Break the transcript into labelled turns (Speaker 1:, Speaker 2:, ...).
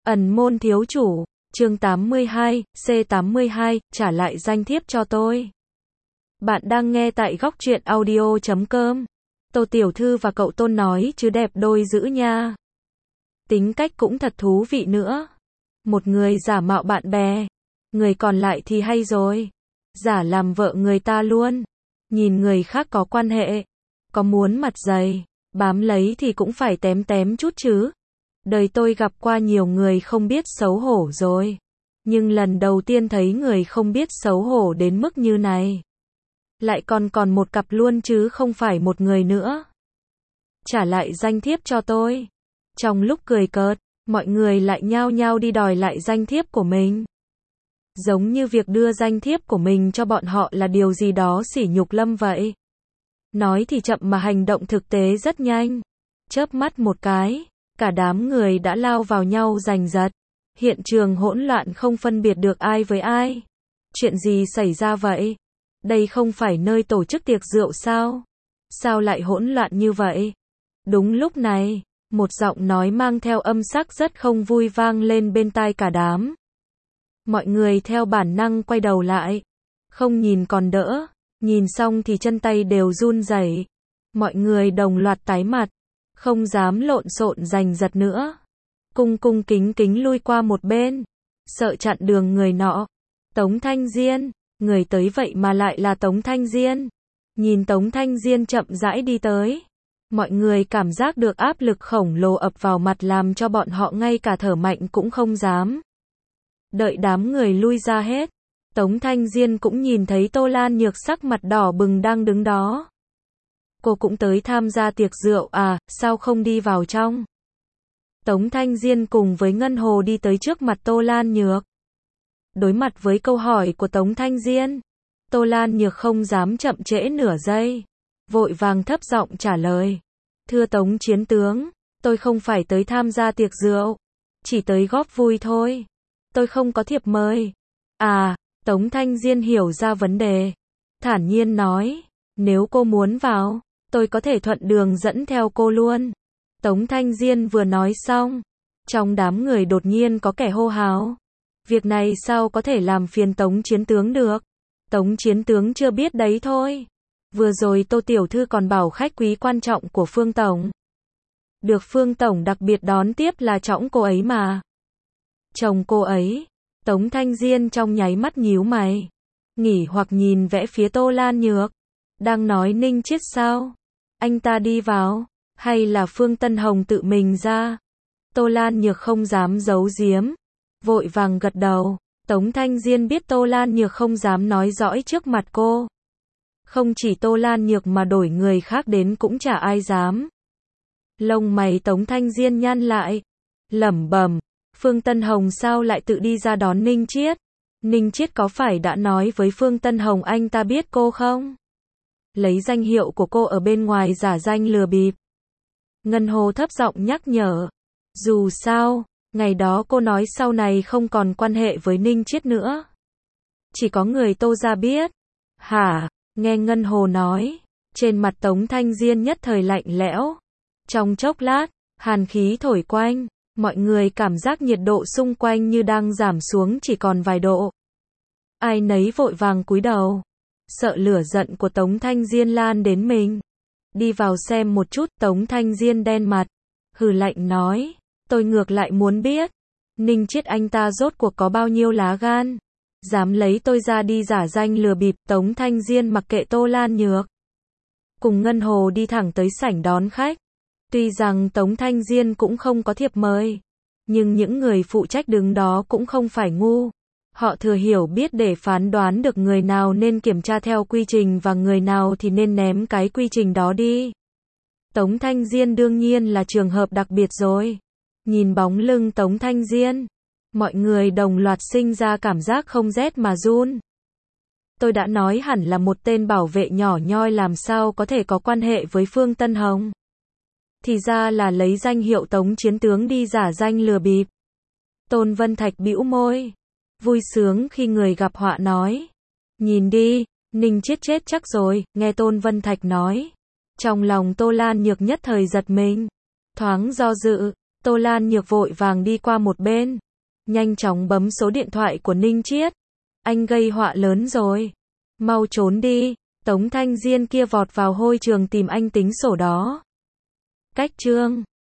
Speaker 1: Ẩn môn thiếu chủ, chương 82, C82, trả lại danh thiếp cho tôi. Bạn đang nghe tại góc truyện audio.com. Tô tiểu thư và cậu Tôn nói chứ đẹp đôi dữ nha. Tính cách cũng thật thú vị nữa. Một người giả mạo bạn bè, người còn lại thì hay rồi. Giả làm vợ người ta luôn. Nhìn người khác có quan hệ, có muốn mặt dày, bám lấy thì cũng phải tém tém chút chứ. Đời tôi gặp qua nhiều người không biết xấu hổ rồi. Nhưng lần đầu tiên thấy người không biết xấu hổ đến mức như này. Lại còn một cặp luôn chứ không phải một người nữa. Trả lại danh thiếp cho tôi. Trong lúc cười cợt, mọi người lại nhao nhao đi đòi lại danh thiếp của mình. Giống như việc đưa danh thiếp của mình cho bọn họ là điều gì đó sỉ nhục Lâm vậy. Nói thì chậm mà hành động thực tế rất nhanh. Chớp mắt một cái, cả đám người đã lao vào nhau giành giật. Hiện trường hỗn loạn không phân biệt được ai với ai. Chuyện gì xảy ra vậy? Đây không phải nơi tổ chức tiệc rượu sao? Sao lại hỗn loạn như vậy? Đúng lúc này, một giọng nói mang theo âm sắc rất không vui vang lên bên tai cả đám. Mọi người theo bản năng quay đầu lại. Không nhìn còn đỡ, nhìn xong thì chân tay đều run rẩy. Mọi người đồng loạt tái mặt, không dám lộn xộn giành giật nữa. Cung kính lui qua một bên, sợ chặn đường người nọ. Tống Thanh Diên, người tới vậy mà lại là Tống Thanh Diên. Nhìn Tống Thanh Diên chậm rãi đi tới, mọi người cảm giác được áp lực khổng lồ ập vào mặt làm cho bọn họ ngay cả thở mạnh cũng không dám. Đợi đám người lui ra hết, Tống Thanh Diên cũng nhìn thấy Tô Lan Nhược sắc mặt đỏ bừng đang đứng đó. Cô cũng tới tham gia tiệc rượu à, sao không đi vào trong? Tống Thanh Diên cùng với Ngân Hồ đi tới trước mặt Tô Lan Nhược. Đối mặt với câu hỏi của Tống Thanh Diên, Tô Lan Nhược không dám chậm trễ nửa giây. Vội vàng thấp giọng trả lời. Thưa Tống Chiến Tướng, tôi không phải tới tham gia tiệc rượu. Chỉ tới góp vui thôi. Tôi không có thiệp mời. À, Tống Thanh Diên hiểu ra vấn đề. Thản nhiên nói, nếu cô muốn vào, tôi có thể thuận đường dẫn theo cô luôn. Tống Thanh Diên vừa nói xong, trong đám người đột nhiên có kẻ hô hào. Việc này sao có thể làm phiền Tống Chiến Tướng được? Tống Chiến Tướng chưa biết đấy thôi. Vừa rồi Tô tiểu thư còn bảo khách quý quan trọng của Phương Tổng. Được Phương Tổng đặc biệt đón tiếp là trõng cô ấy mà. Chồng cô ấy. Tống Thanh Diên trong nháy mắt nhíu mày. Nghỉ hoặc nhìn vẽ phía Tô Lan Nhược. Đang nói Ninh Chiết sao? Anh ta đi vào. Hay là Phương Tân Hồng tự mình ra? Tô Lan Nhược không dám giấu giếm. Vội vàng gật đầu. Tống Thanh Diên biết Tô Lan Nhược không dám nói dõi trước mặt cô. Không chỉ Tô Lan Nhược mà đổi người khác đến cũng chả ai dám. Lông mày Tống Thanh Diên nhăn lại. Lẩm bẩm, Phương Tân Hồng sao lại tự đi ra đón Ninh Chiết? Ninh Chiết có phải đã nói với Phương Tân Hồng anh ta biết cô không? Lấy danh hiệu của cô ở bên ngoài giả danh lừa bịp. Ngân Hồ thấp giọng nhắc nhở. Dù sao, ngày đó cô nói sau này không còn quan hệ với Ninh Chiết nữa. Chỉ có người Tô gia biết. Hả? Nghe Ngân Hồ nói, trên mặt Tống Thanh Diên nhất thời lạnh lẽo. Trong chốc lát, hàn khí thổi quanh, mọi người cảm giác nhiệt độ xung quanh như đang giảm xuống chỉ còn vài độ. Ai nấy vội vàng cúi đầu, sợ lửa giận của Tống Thanh Diên lan đến mình. Đi vào xem một chút. Tống Thanh Diên đen mặt, hừ lạnh nói, tôi ngược lại muốn biết, Ninh Chiết anh ta rốt cuộc có bao nhiêu lá gan, dám lấy tôi ra đi giả danh lừa bịp. Tống Thanh Diên mặc kệ Tô Lan Nhược, cùng Ngân Hồ đi thẳng tới sảnh đón khách. Tuy rằng Tống Thanh Diên cũng không có thiệp mời, nhưng những người phụ trách đứng đó cũng không phải ngu. Họ thừa hiểu biết để phán đoán được người nào nên kiểm tra theo quy trình và người nào thì nên ném cái quy trình đó đi. Tống Thanh Diên đương nhiên là trường hợp đặc biệt rồi. Nhìn bóng lưng Tống Thanh Diên, mọi người đồng loạt sinh ra cảm giác không rét mà run. Tôi đã nói hẳn là một tên bảo vệ nhỏ nhoi làm sao có thể có quan hệ với Phương Tân Hồng. Thì ra là lấy danh hiệu Tống Chiến Tướng đi giả danh lừa bịp. Tôn Vân Thạch bĩu môi, vui sướng khi người gặp họa nói. Nhìn đi, Ninh Chiết chết chắc rồi. Nghe Tôn Vân Thạch nói, trong lòng Tô Lan Nhược nhất thời giật mình, thoáng do dự. Tô Lan Nhược vội vàng đi qua một bên, nhanh chóng bấm số điện thoại của Ninh Chiết. Anh gây họa lớn rồi. Mau trốn đi. Tống Thanh Diên kia vọt vào hôi trường tìm anh tính sổ đó. Cách chương